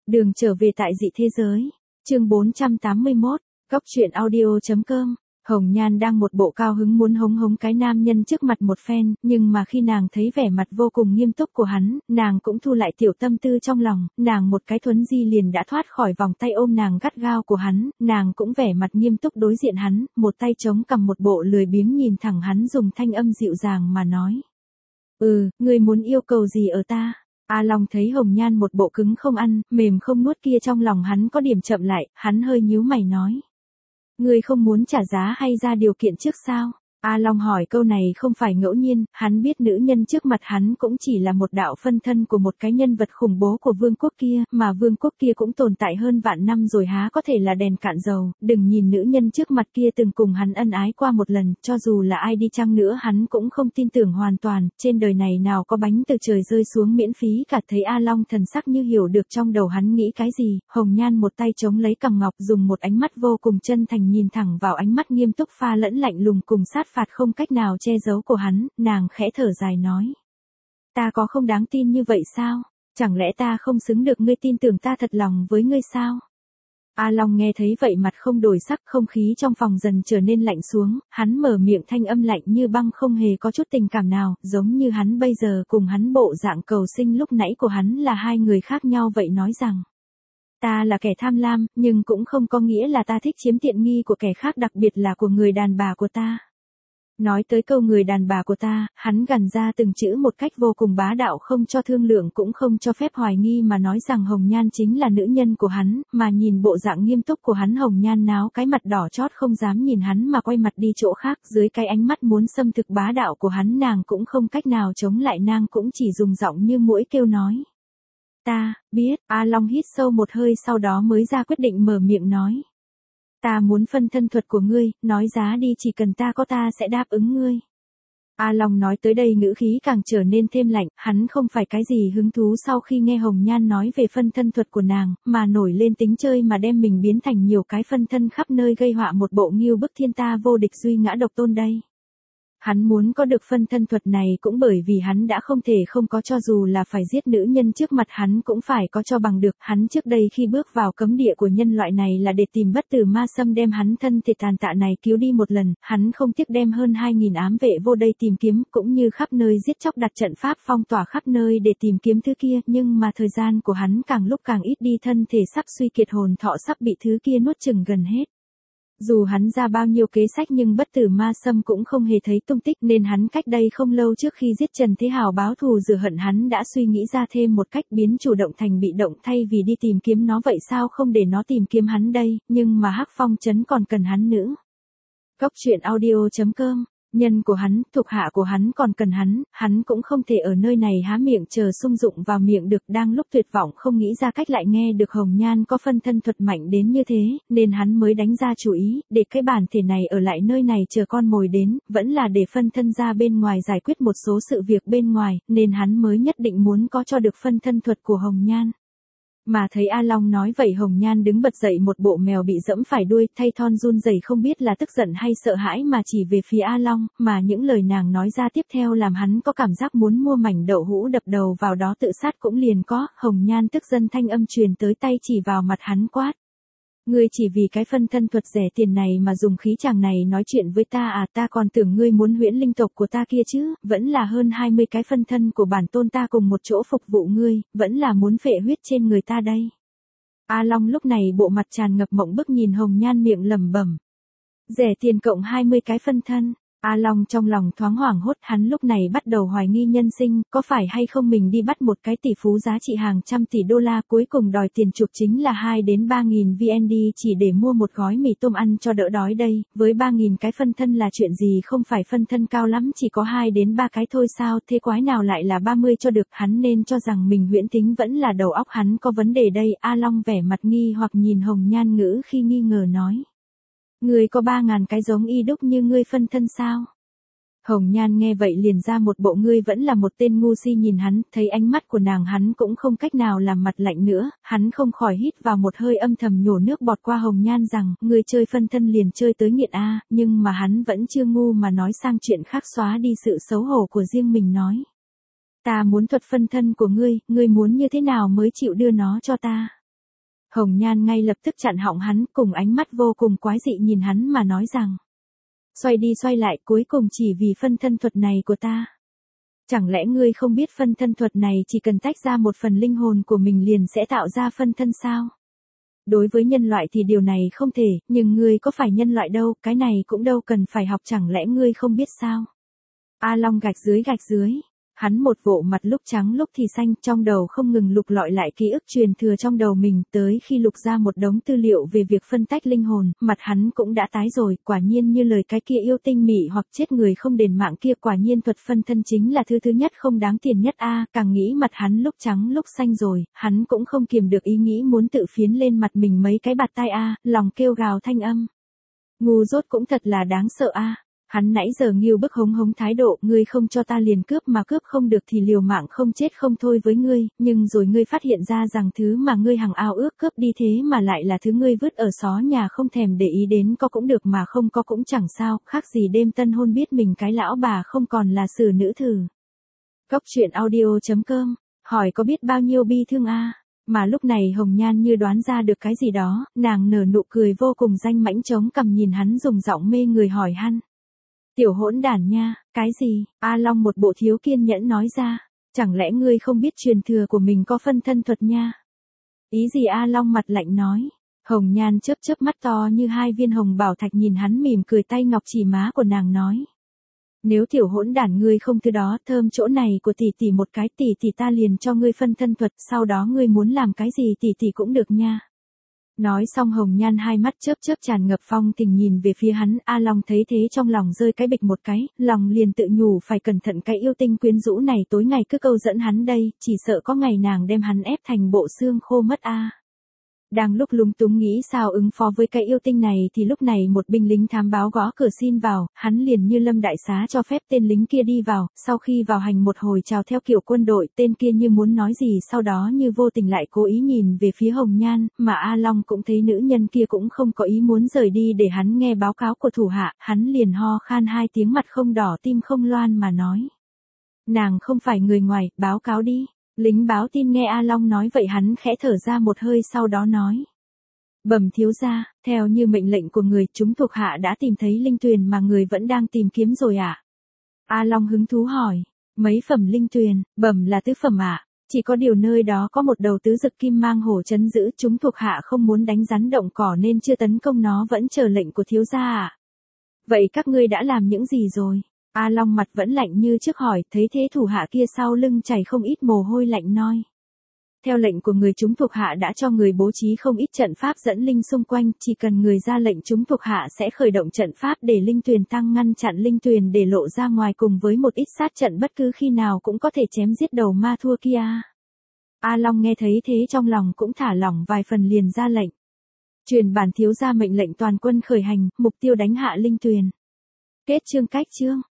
Đường trở về tại dị thế giới. Chương 481, Góc truyện audio.com. Hồng Nhan đang một bộ cao hứng muốn hống hống cái nam nhân trước mặt một phen, nhưng mà khi nàng thấy vẻ mặt vô cùng nghiêm túc của hắn, nàng cũng thu lại tiểu tâm tư trong lòng, nàng một cái thuấn di liền đã thoát khỏi vòng tay ôm nàng gắt gao của hắn, nàng cũng vẻ mặt nghiêm túc đối diện hắn, một tay chống cầm một bộ lười biếng nhìn thẳng hắn dùng thanh âm dịu dàng mà nói. Ngươi muốn yêu cầu gì ở ta? A Long thấy Hồng Nhan một bộ cứng không ăn, mềm không nuốt kia trong lòng hắn có điểm chậm lại, hắn hơi nhíu mày nói. Ngươi không muốn trả giá hay ra điều kiện trước sao? A Long hỏi câu này không phải ngẫu nhiên, hắn biết nữ nhân trước mặt hắn cũng chỉ là một đạo phân thân của một cái nhân vật khủng bố của vương quốc kia, mà vương quốc kia cũng tồn tại hơn vạn năm rồi há có thể là đèn cạn dầu, đừng nhìn nữ nhân trước mặt kia từng cùng hắn ân ái qua một lần, cho dù là ai đi chăng nữa hắn cũng không tin tưởng hoàn toàn, trên đời này nào có bánh từ trời rơi xuống miễn phí cả. Thấy A Long thần sắc như hiểu được trong đầu hắn nghĩ cái gì, Hồng Nhan một tay chống lấy cằm ngọc dùng một ánh mắt vô cùng chân thành nhìn thẳng vào ánh mắt nghiêm túc pha lẫn lạnh lùng cùng sát phạt không cách nào che giấu của hắn, nàng khẽ thở dài nói. Ta có không đáng tin như vậy sao? Chẳng lẽ ta không xứng được ngươi tin tưởng ta thật lòng với ngươi sao? A Long nghe thấy vậy mặt không đổi sắc, không khí trong phòng dần trở nên lạnh xuống, hắn mở miệng thanh âm lạnh như băng không hề có chút tình cảm nào, giống như hắn bây giờ cùng hắn bộ dạng cầu sinh lúc nãy của hắn là hai người khác nhau vậy, nói rằng. Ta là kẻ tham lam, nhưng cũng không có nghĩa là ta thích chiếm tiện nghi của kẻ khác, đặc biệt là của người đàn bà của ta. Nói tới câu người đàn bà của ta, hắn gằn ra từng chữ một cách vô cùng bá đạo, không cho thương lượng cũng không cho phép hoài nghi mà nói rằng Hồng Nhan chính là nữ nhân của hắn, mà nhìn bộ dạng nghiêm túc của hắn Hồng Nhan náo cái mặt đỏ chót không dám nhìn hắn mà quay mặt đi chỗ khác, dưới cái ánh mắt muốn xâm thực bá đạo của hắn nàng cũng không cách nào chống lại, nàng cũng chỉ dùng giọng như muỗi kêu nói. Ta, biết. A Long hít sâu một hơi sau đó mới ra quyết định mở miệng nói. Ta muốn phân thân thuật của ngươi, nói giá đi, chỉ cần ta có ta sẽ đáp ứng ngươi. A Long nói tới đây ngữ khí càng trở nên thêm lạnh, hắn không phải cái gì hứng thú sau khi nghe Hồng Nhan nói về phân thân thuật của nàng, mà nổi lên tính chơi mà đem mình biến thành nhiều cái phân thân khắp nơi gây họa một bộ Ngưu Bức Thiên Ta vô địch duy ngã độc tôn đây. Hắn muốn có được phân thân thuật này cũng bởi vì hắn đã không thể không có, cho dù là phải giết nữ nhân trước mặt hắn cũng phải có cho bằng được. Hắn trước đây khi bước vào cấm địa của nhân loại này là để tìm bất tử ma xâm đem hắn thân thể tàn tạ này cứu đi một lần, hắn không tiếc đem hơn 2.000 ám vệ vô đây tìm kiếm, cũng như khắp nơi giết chóc đặt trận pháp phong tỏa khắp nơi để tìm kiếm thứ kia, nhưng mà thời gian của hắn càng lúc càng ít đi, thân thể sắp suy kiệt, hồn thọ sắp bị thứ kia nuốt chửng gần hết. Dù hắn ra bao nhiêu kế sách nhưng bất tử ma xâm cũng không hề thấy tung tích, nên hắn cách đây không lâu trước khi giết Trần Thế Hào báo thù rửa hận hắn đã suy nghĩ ra thêm một cách biến chủ động thành bị động, thay vì đi tìm kiếm nó vậy sao không để nó tìm kiếm hắn đây, nhưng mà Hắc Phong trấn còn cần hắn nữa. Góc truyện audio.com. Nhân của hắn, thuộc hạ của hắn còn cần hắn cũng không thể ở nơi này há miệng chờ sung dụng vào miệng được. Đang lúc tuyệt vọng không nghĩ ra cách lại nghe được Hồng Nhan có phân thân thuật mạnh đến như thế, nên hắn mới đánh ra chủ ý, để cái bản thể này ở lại nơi này chờ con mồi đến, vẫn là để phân thân ra bên ngoài giải quyết một số sự việc bên ngoài, nên hắn mới nhất định muốn có cho được phân thân thuật của Hồng Nhan. Mà thấy A Long nói vậy Hồng Nhan đứng bật dậy một bộ mèo bị dẫm phải đuôi, thay thon run rẩy không biết là tức giận hay sợ hãi mà chỉ về phía A Long, mà những lời nàng nói ra tiếp theo làm hắn có cảm giác muốn mua mảnh đậu hũ đập đầu vào đó tự sát cũng liền có. Hồng Nhan tức giận thanh âm truyền tới, tay chỉ vào mặt hắn quát. Ngươi chỉ vì cái phân thân thuật rẻ tiền này mà dùng khí chàng này nói chuyện với ta à? Ta còn tưởng ngươi muốn huyễn linh tộc của ta kia chứ, vẫn là hơn 20 cái phân thân của bản tôn ta cùng một chỗ phục vụ ngươi, vẫn là muốn phệ huyết trên người ta đây. A Long lúc này bộ mặt tràn ngập mộng bức nhìn Hồng Nhan miệng lẩm bẩm. Rẻ tiền cộng 20 cái phân thân. A Long trong lòng thoáng hoảng hốt, hắn lúc này bắt đầu hoài nghi nhân sinh, có phải hay không mình đi bắt một cái tỷ phú giá trị hàng trăm tỷ đô la, cuối cùng đòi tiền chuộc chính là 2 đến 3.000 VND chỉ để mua một gói mì tôm ăn cho đỡ đói đây, với 3.000 cái phân thân là chuyện gì, không phải phân thân cao lắm chỉ có 2 đến 3 cái thôi sao, thế quái nào lại là 30 cho được, hắn nên cho rằng mình huyễn tính, vẫn là đầu óc hắn có vấn đề đây. A Long vẻ mặt nghi hoặc nhìn Hồng Nhan ngữ khi nghi ngờ nói. Ngươi có 3.000 cái giống y đúc như ngươi phân thân sao? Hồng Nhan nghe vậy liền ra một bộ ngươi vẫn là một tên ngu si nhìn hắn, thấy ánh mắt của nàng hắn cũng không cách nào làm mặt lạnh nữa, hắn không khỏi hít vào một hơi âm thầm nhổ nước bọt qua Hồng Nhan rằng, ngươi chơi phân thân liền chơi tới nghiện a, nhưng mà hắn vẫn chưa ngu mà nói sang chuyện khác, xóa đi sự xấu hổ của riêng mình nói. Ta muốn thuật phân thân của ngươi muốn như thế nào mới chịu đưa nó cho ta? Hồng Nhan ngay lập tức chặn họng hắn, cùng ánh mắt vô cùng quái dị nhìn hắn mà nói rằng. Xoay đi xoay lại cuối cùng chỉ vì phân thân thuật này của ta. Chẳng lẽ ngươi không biết phân thân thuật này chỉ cần tách ra một phần linh hồn của mình liền sẽ tạo ra phân thân sao? Đối với nhân loại thì điều này không thể, nhưng ngươi có phải nhân loại đâu, cái này cũng đâu cần phải học, chẳng lẽ ngươi không biết sao? A Long gạch dưới. Hắn một bộ mặt lúc trắng lúc thì xanh, trong đầu không ngừng lục lọi lại ký ức truyền thừa trong đầu mình, tới khi lục ra một đống tư liệu về việc phân tách linh hồn, mặt hắn cũng đã tái rồi, quả nhiên như lời cái kia yêu tinh mị hoặc chết người không đền mạng kia, quả nhiên thuật phân thân chính là thứ nhất không đáng tiền nhất a. Càng nghĩ mặt hắn lúc trắng lúc xanh rồi, hắn cũng không kiềm được ý nghĩ muốn tự phiến lên mặt mình mấy cái bạt tai a, lòng kêu gào thanh âm. Ngu dốt cũng thật là đáng sợ a. Hắn nãy giờ nghiêu bức hống thái độ, ngươi không cho ta liền cướp, mà cướp không được thì liều mạng không chết không thôi với ngươi, nhưng rồi ngươi phát hiện ra rằng thứ mà ngươi hằng ao ước cướp đi thế mà lại là thứ ngươi vứt ở xó nhà không thèm để ý đến, có cũng được mà không có cũng chẳng sao, khác gì đêm tân hôn biết mình cái lão bà không còn là xử nữ thử. Cóc truyện audio.com, hỏi có biết bao nhiêu bi thương a. Mà lúc này Hồng Nhan như đoán ra được cái gì đó, nàng nở nụ cười vô cùng danh mãnh chống cằm nhìn hắn dùng giọng mê người hỏi han. Tiểu hỗn đản nha, cái gì? A Long một bộ thiếu kiên nhẫn nói ra, chẳng lẽ ngươi không biết truyền thừa của mình có phân thân thuật nha? Ý gì? A Long mặt lạnh nói. Hồng Nhan chớp mắt to như hai viên hồng bảo thạch nhìn hắn mỉm cười, tay ngọc chỉ má của nàng nói. Nếu tiểu hỗn đản ngươi không thứ đó, thơm chỗ này của tỷ tỷ một cái, tỷ ta liền cho ngươi phân thân thuật, sau đó ngươi muốn làm cái gì tỷ cũng được nha. Nói xong Hồng Nhan hai mắt chớp tràn ngập phong tình nhìn về phía hắn. A Long thấy thế trong lòng rơi cái bịch một cái, lòng liền tự nhủ phải cẩn thận cái yêu tinh quyến rũ này tối ngày cứ câu dẫn hắn đây, chỉ sợ có ngày nàng đem hắn ép thành bộ xương khô mất a. Đang lúc lúng túng nghĩ sao ứng phó với cái yêu tinh này thì lúc này một binh lính thám báo gõ cửa xin vào, hắn liền như lâm đại xá cho phép tên lính kia đi vào, sau khi vào hành một hồi chào theo kiểu quân đội, tên kia như muốn nói gì sau đó như vô tình lại cố ý nhìn về phía Hồng Nhan, mà A Long cũng thấy nữ nhân kia cũng không có ý muốn rời đi để hắn nghe báo cáo của thủ hạ, hắn liền ho khan hai tiếng, mặt không đỏ tim không loan mà nói. Nàng không phải người ngoài, báo cáo đi. Lính báo tin nghe A Long nói vậy hắn khẽ thở ra một hơi sau đó nói. Bẩm thiếu gia, theo như mệnh lệnh của người, chúng thuộc hạ đã tìm thấy linh tuyền mà người vẫn đang tìm kiếm rồi ạ. A Long hứng thú hỏi, mấy phẩm linh tuyền, bẩm là tứ phẩm ạ. Chỉ có điều nơi đó có một đầu tứ dực kim mang hổ trấn giữ, chúng thuộc hạ không muốn đánh rắn động cỏ nên chưa tấn công nó, vẫn chờ lệnh của thiếu gia ạ. Vậy các ngươi đã làm những gì rồi? A Long mặt vẫn lạnh như trước hỏi, thấy thế thủ hạ kia sau lưng chảy không ít mồ hôi lạnh nói. Theo lệnh của người, chúng thuộc hạ đã cho người bố trí không ít trận pháp dẫn linh xung quanh, chỉ cần người ra lệnh chúng thuộc hạ sẽ khởi động trận pháp để linh tuyền tăng, ngăn chặn linh tuyền để lộ ra ngoài, cùng với một ít sát trận bất cứ khi nào cũng có thể chém giết đầu ma thua kia. A Long nghe thấy thế trong lòng cũng thả lỏng vài phần liền ra lệnh. Truyền bản thiếu gia mệnh lệnh toàn quân khởi hành, mục tiêu đánh hạ linh tuyền. Kết chương.